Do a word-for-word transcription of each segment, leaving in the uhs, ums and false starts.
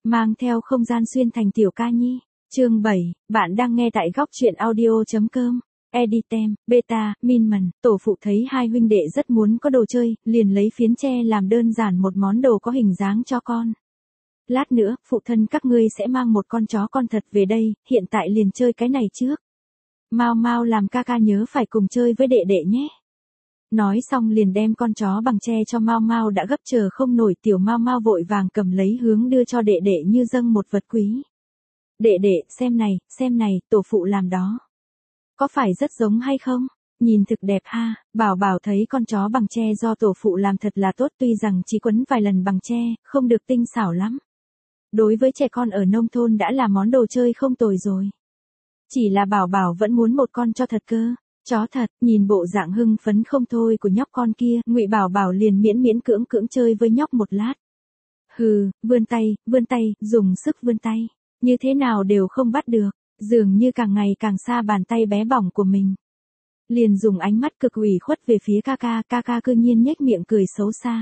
mang theo không gian xuyên thành tiểu ca nhi. Chương bảy, bạn đang nghe tại góc truyện audio.com. Editem, Beta, Minman, tổ phụ thấy hai huynh đệ rất muốn có đồ chơi, liền lấy phiến tre làm đơn giản một món đồ có hình dáng cho con. Lát nữa, phụ thân các ngươi sẽ mang một con chó con thật về đây, hiện tại liền chơi cái này trước. Mau mau làm ca ca nhớ phải cùng chơi với đệ đệ nhé. Nói xong liền đem con chó bằng tre cho Mau Mau đã gấp chờ không nổi, tiểu Mau Mau vội vàng cầm lấy hướng đưa cho đệ đệ như dâng một vật quý. Đệ đệ, xem này, xem này, tổ phụ làm đó. Có phải rất giống hay không? Nhìn thực đẹp ha. Bảo Bảo thấy con chó bằng tre do tổ phụ làm thật là tốt, tuy rằng chỉ quấn vài lần bằng tre, không được tinh xảo lắm. Đối với trẻ con ở nông thôn đã là món đồ chơi không tồi rồi. Chỉ là Bảo Bảo vẫn muốn một con cho thật cơ. Chó thật, nhìn bộ dạng hưng phấn không thôi của nhóc con kia, Ngụy Bảo Bảo liền miễn miễn cưỡng cưỡng chơi với nhóc một lát. Hừ, vươn tay, vươn tay, dùng sức vươn tay, như thế nào đều không bắt được, dường như càng ngày càng xa bàn tay bé bỏng của mình. Liền dùng ánh mắt cực ủy khuất về phía ca ca, ca ca cư nhiên nhếch miệng cười xấu xa.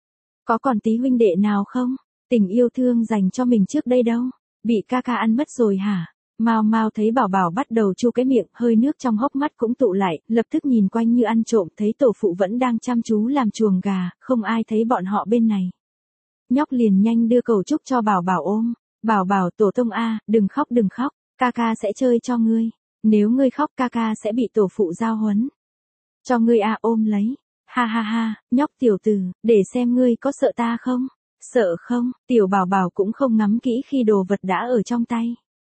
Có còn tí huynh đệ nào không? Tình yêu thương dành cho mình trước đây đâu, bị ca ca ăn mất rồi hả? Mau Mau thấy Bảo Bảo bắt đầu chu cái miệng, hơi nước trong hốc mắt cũng tụ lại, lập tức nhìn quanh như ăn trộm, thấy tổ phụ vẫn đang chăm chú làm chuồng gà, không ai thấy bọn họ bên này. Nhóc liền nhanh đưa cầu trúc cho Bảo Bảo ôm. Bảo Bảo, tổ tông a, đừng khóc đừng khóc, ca ca sẽ chơi cho ngươi. Nếu ngươi khóc ca ca sẽ bị tổ phụ giao huấn. Cho ngươi a, ôm lấy. Ha ha ha, nhóc tiểu tử, để xem ngươi có sợ ta không? Sợ không? Tiểu Bảo Bảo cũng không ngắm kỹ khi đồ vật đã ở trong tay.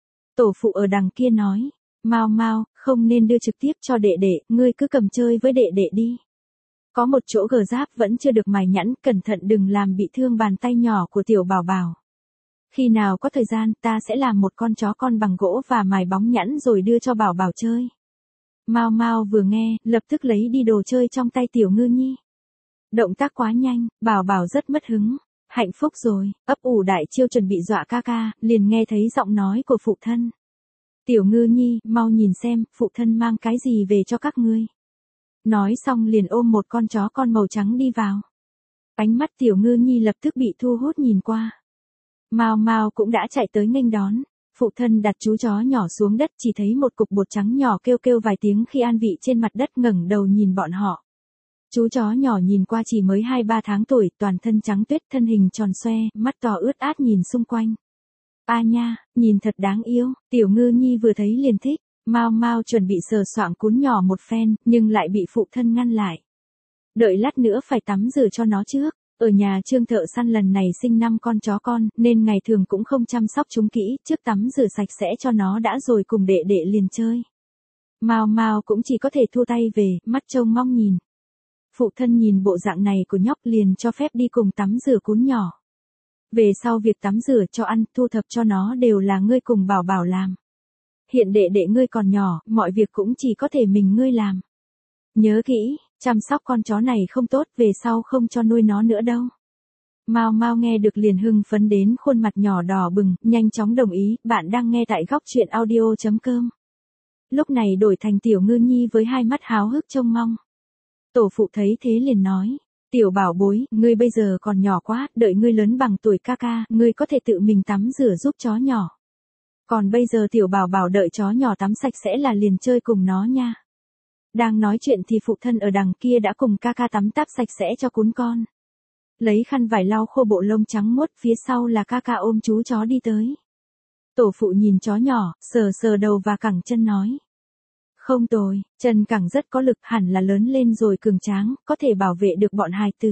Tổ phụ ở đằng kia nói, Mau Mau, không nên đưa trực tiếp cho đệ đệ, ngươi cứ cầm chơi với đệ đệ đi. Có một chỗ gờ giáp vẫn chưa được mài nhẵn, cẩn thận đừng làm bị thương bàn tay nhỏ của tiểu Bảo Bảo. Khi nào có thời gian ta sẽ làm một con chó con bằng gỗ và mài bóng nhẵn rồi đưa cho Bảo Bảo chơi. Mau Mau vừa nghe, lập tức lấy đi đồ chơi trong tay tiểu Ngư Nhi. Động tác quá nhanh, Bảo Bảo rất mất hứng. Hạnh phúc rồi, ấp ủ đại chiêu chuẩn bị dọa ca ca, liền nghe thấy giọng nói của phụ thân. Tiểu Ngư Nhi, mau nhìn xem, phụ thân mang cái gì về cho các ngươi. Nói xong liền ôm một con chó con màu trắng đi vào. Ánh mắt Tiểu Ngư Nhi lập tức bị thu hút nhìn qua. Mau Mau cũng đã chạy tới nghênh đón. Phụ thân đặt chú chó nhỏ xuống đất, chỉ thấy một cục bột trắng nhỏ kêu kêu vài tiếng khi an vị trên mặt đất, ngẩng đầu nhìn bọn họ. Chú chó nhỏ nhìn qua chỉ mới hai ba tháng tuổi, toàn thân trắng tuyết, thân hình tròn xoe, mắt to ướt át nhìn xung quanh. A nha, nhìn thật đáng yêu, tiểu Ngư Nhi vừa thấy liền thích. Mau Mau chuẩn bị sờ soạng cún nhỏ một phen, nhưng lại bị phụ thân ngăn lại. Đợi lát nữa phải tắm rửa cho nó trước. Ở nhà Trương thợ săn lần này sinh năm con chó con, nên ngày thường cũng không chăm sóc chúng kỹ, trước tắm rửa sạch sẽ cho nó đã rồi cùng đệ đệ liền chơi. Mau Mau cũng chỉ có thể thua tay về, mắt trông mong nhìn. Phụ thân nhìn bộ dạng này của nhóc liền cho phép đi cùng tắm rửa cún nhỏ. Về sau việc tắm rửa cho ăn, thu thập cho nó đều là ngươi cùng Bảo Bảo làm. Hiện đệ đệ ngươi còn nhỏ, mọi việc cũng chỉ có thể mình ngươi làm. Nhớ kỹ, chăm sóc con chó này không tốt, về sau không cho nuôi nó nữa đâu. Mau Mau nghe được liền hưng phấn đến khuôn mặt nhỏ đỏ bừng, nhanh chóng đồng ý, bạn đang nghe tại góc truyện audio.com. Lúc này đổi thành tiểu Ngư Nhi với hai mắt háo hức trông mong. Tổ phụ thấy thế liền nói, tiểu bảo bối, ngươi bây giờ còn nhỏ quá, đợi ngươi lớn bằng tuổi ca ca, ngươi có thể tự mình tắm rửa giúp chó nhỏ. Còn bây giờ tiểu Bảo Bảo đợi chó nhỏ tắm sạch sẽ là liền chơi cùng nó nha. Đang nói chuyện thì phụ thân ở đằng kia đã cùng ca ca tắm táp sạch sẽ cho cún con. Lấy khăn vải lau khô bộ lông trắng muốt, phía sau là ca ca ôm chú chó đi tới. Tổ phụ nhìn chó nhỏ, sờ sờ đầu và cẳng chân nói. Không tồi, chân cẳng rất có lực, hẳn là lớn lên rồi cường tráng, có thể bảo vệ được bọn hài tử.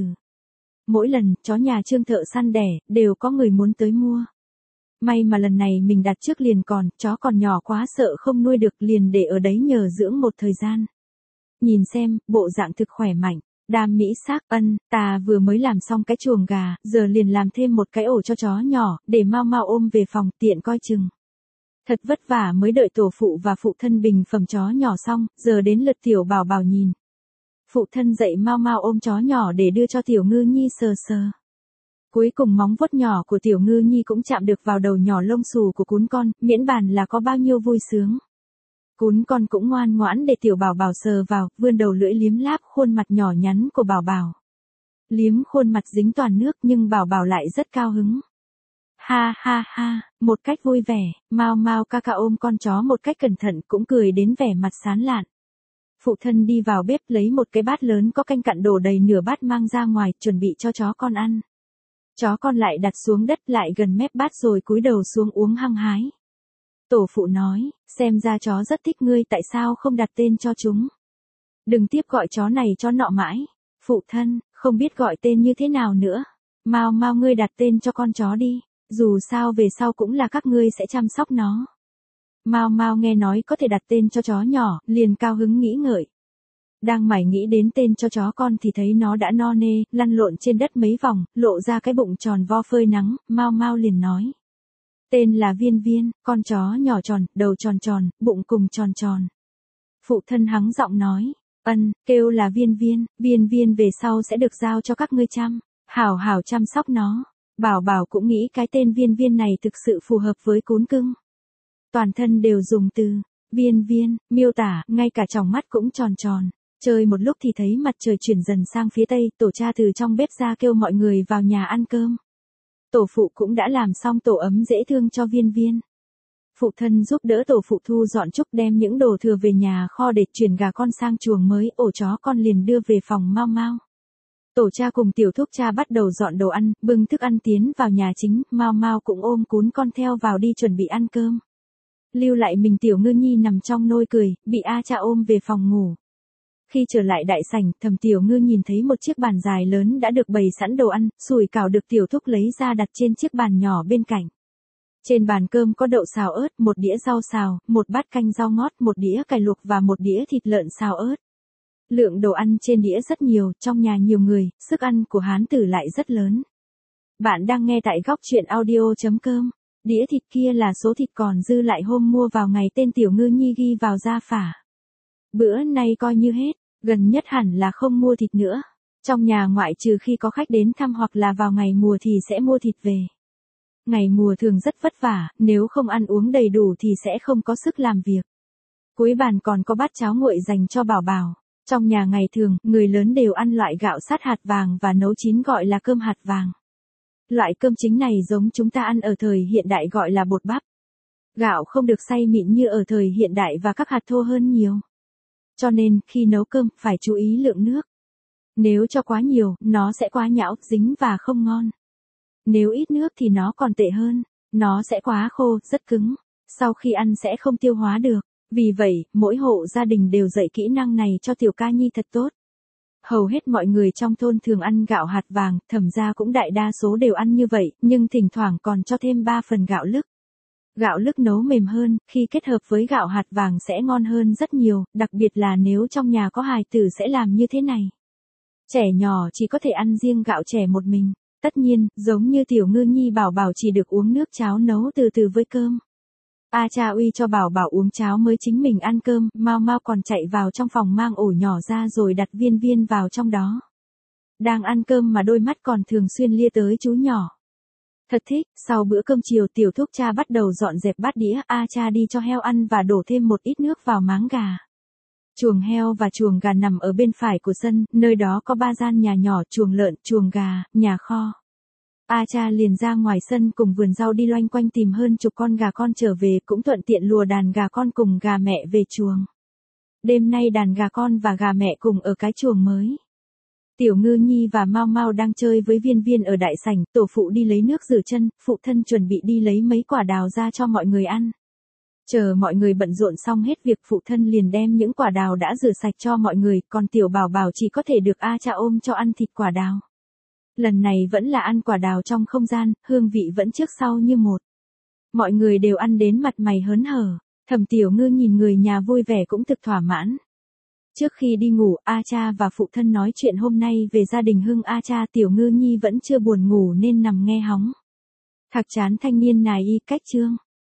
Mỗi lần chó nhà Trương thợ săn đẻ, đều có người muốn tới mua. May mà lần này mình đặt trước liền còn, chó còn nhỏ quá sợ không nuôi được, liền để ở đấy nhờ dưỡng một thời gian. Nhìn xem, bộ dạng thực khỏe mạnh, đam mỹ xác, ân, ta vừa mới làm xong cái chuồng gà, giờ liền làm thêm một cái ổ cho chó nhỏ, để mau mau ôm về phòng tiện coi chừng. Thật vất vả mới đợi tổ phụ và phụ thân bình phẩm chó nhỏ xong, giờ đến lượt tiểu Bảo Bảo nhìn. Phụ thân dậy mau mau ôm chó nhỏ để đưa cho tiểu Ngư Nhi sờ sờ. Cuối cùng móng vuốt nhỏ của tiểu Ngư Nhi cũng chạm được vào đầu nhỏ lông xù của cún con, miễn bàn là có bao nhiêu vui sướng. Cún con cũng ngoan ngoãn để tiểu Bảo Bảo sờ vào, vươn đầu lưỡi liếm láp khuôn mặt nhỏ nhắn của Bảo Bảo. Liếm khuôn mặt dính toàn nước nhưng Bảo Bảo lại rất cao hứng. Ha ha ha, một cách vui vẻ, Mao Mao ca ca ôm con chó một cách cẩn thận cũng cười đến vẻ mặt sán lạn. Phụ thân đi vào bếp lấy một cái bát lớn có canh cặn đổ đầy nửa bát mang ra ngoài, chuẩn bị cho chó con ăn. Chó con lại đặt xuống đất lại gần mép bát rồi cúi đầu xuống uống hăng hái. Tổ phụ nói, xem ra chó rất thích ngươi, tại sao không đặt tên cho chúng? Đừng tiếp gọi chó này chó nọ mãi. Phụ thân, không biết gọi tên như thế nào nữa. Mao Mao ngươi đặt tên cho con chó đi, dù sao về sau cũng là các ngươi sẽ chăm sóc nó. Mao Mao nghe nói có thể đặt tên cho chó nhỏ, liền cao hứng nghĩ ngợi. Đang mải nghĩ đến tên cho chó con thì thấy nó đã no nê, lăn lộn trên đất mấy vòng, lộ ra cái bụng tròn vo phơi nắng, Mao Mao liền nói. Tên là Viên Viên, con chó nhỏ tròn, đầu tròn tròn, bụng cùng tròn tròn. Phụ thân hắng giọng nói, ân, kêu là Viên Viên, Viên Viên về sau sẽ được giao cho các ngươi chăm, hảo hảo chăm sóc nó. Bảo Bảo cũng nghĩ cái tên Viên Viên này thực sự phù hợp với cún cưng. Toàn thân đều dùng từ Viên Viên miêu tả, ngay cả tròng mắt cũng tròn tròn. Chơi một lúc thì thấy mặt trời chuyển dần sang phía tây, tổ cha từ trong bếp ra kêu mọi người vào nhà ăn cơm. Tổ phụ cũng đã làm xong tổ ấm dễ thương cho Viên Viên. Phụ thân giúp đỡ tổ phụ thu dọn chúc, đem những đồ thừa về nhà kho để chuyển gà con sang chuồng mới, ổ chó con liền đưa về phòng Mao Mao. Tổ cha cùng tiểu thúc cha bắt đầu dọn đồ ăn, bưng thức ăn tiến vào nhà chính, Mao Mao cũng ôm cún con theo vào đi chuẩn bị ăn cơm. Lưu lại mình Tiểu Ngư Nhi nằm trong nôi cười, bị A Cha ôm về phòng ngủ. Khi trở lại đại sảnh, Thẩm Tiểu Ngư nhìn thấy một chiếc bàn dài lớn đã được bày sẵn đồ ăn, sủi cảo được tiểu thúc lấy ra đặt trên chiếc bàn nhỏ bên cạnh. Trên bàn cơm có đậu xào ớt, một đĩa rau xào, một bát canh rau ngót, một đĩa cải luộc và một đĩa thịt lợn xào ớt. Lượng đồ ăn trên đĩa rất nhiều, trong nhà nhiều người, sức ăn của hán tử lại rất lớn. Bạn đang nghe tại góc truyện audio chấm com. Đĩa thịt kia là số thịt còn dư lại hôm mua vào ngày tên Tiểu Ngư Nhi ghi vào gia phả. Bữa nay coi như hết, gần nhất hẳn là không mua thịt nữa. Trong nhà ngoại trừ khi có khách đến thăm hoặc là vào ngày mùa thì sẽ mua thịt về. Ngày mùa thường rất vất vả, nếu không ăn uống đầy đủ thì sẽ không có sức làm việc. Cuối bàn còn có bát cháo nguội dành cho Bảo Bảo. Trong nhà ngày thường, người lớn đều ăn loại gạo sát hạt vàng và nấu chín gọi là cơm hạt vàng. Loại cơm chính này giống chúng ta ăn ở thời hiện đại gọi là bột bắp. Gạo không được xay mịn như ở thời hiện đại và các hạt thô hơn nhiều. Cho nên, khi nấu cơm, phải chú ý lượng nước. Nếu cho quá nhiều, nó sẽ quá nhão, dính và không ngon. Nếu ít nước thì nó còn tệ hơn, nó sẽ quá khô, rất cứng. Sau khi ăn sẽ không tiêu hóa được. Vì vậy, mỗi hộ gia đình đều dạy kỹ năng này cho Tiểu Ca Nhi thật tốt. Hầu hết mọi người trong thôn thường ăn gạo hạt vàng, Thẩm gia cũng đại đa số đều ăn như vậy, nhưng thỉnh thoảng còn cho thêm ba phần gạo lứt. Gạo lứt nấu mềm hơn, khi kết hợp với gạo hạt vàng sẽ ngon hơn rất nhiều, đặc biệt là nếu trong nhà có hài tử sẽ làm như thế này. Trẻ nhỏ chỉ có thể ăn riêng gạo trẻ một mình, tất nhiên, giống như Tiểu Ngư Nhi Bảo Bảo chỉ được uống nước cháo nấu từ từ với cơm. A Cha uy cho Bảo Bảo uống cháo mới chính mình ăn cơm, Mao Mao còn chạy vào trong phòng mang ổ nhỏ ra rồi đặt Viên Viên vào trong đó. Đang ăn cơm mà đôi mắt còn thường xuyên lia tới chú nhỏ. Thật thích, sau bữa cơm chiều tiểu thúc cha bắt đầu dọn dẹp bát đĩa, A Cha đi cho heo ăn và đổ thêm một ít nước vào máng gà. Chuồng heo và chuồng gà nằm ở bên phải của sân, nơi đó có ba gian nhà nhỏ, chuồng lợn, chuồng gà, nhà kho. A Cha liền ra ngoài sân cùng vườn rau đi loanh quanh tìm hơn chục con gà con trở về, cũng thuận tiện lùa đàn gà con cùng gà mẹ về chuồng. Đêm nay đàn gà con và gà mẹ cùng ở cái chuồng mới. Tiểu Ngư Nhi và Mao Mao đang chơi với Viên Viên ở đại sảnh, tổ phụ đi lấy nước rửa chân, phụ thân chuẩn bị đi lấy mấy quả đào ra cho mọi người ăn. Chờ mọi người bận rộn xong hết việc, phụ thân liền đem những quả đào đã rửa sạch cho mọi người, còn tiểu Bảo Bảo chỉ có thể được A Cha ôm cho ăn thịt quả đào. Lần này vẫn là ăn quả đào trong không gian, hương vị vẫn trước sau như một. Mọi người đều ăn đến mặt mày hớn hở, Thẩm Tiểu Ngư nhìn người nhà vui vẻ cũng thực thỏa mãn. Trước khi đi ngủ, A Cha và phụ thân nói chuyện hôm nay về gia đình Hưng. A Cha Tiểu Ngư Nhi vẫn chưa buồn ngủ nên nằm nghe hóng. Thạc Chán thanh niên nài y cách chương.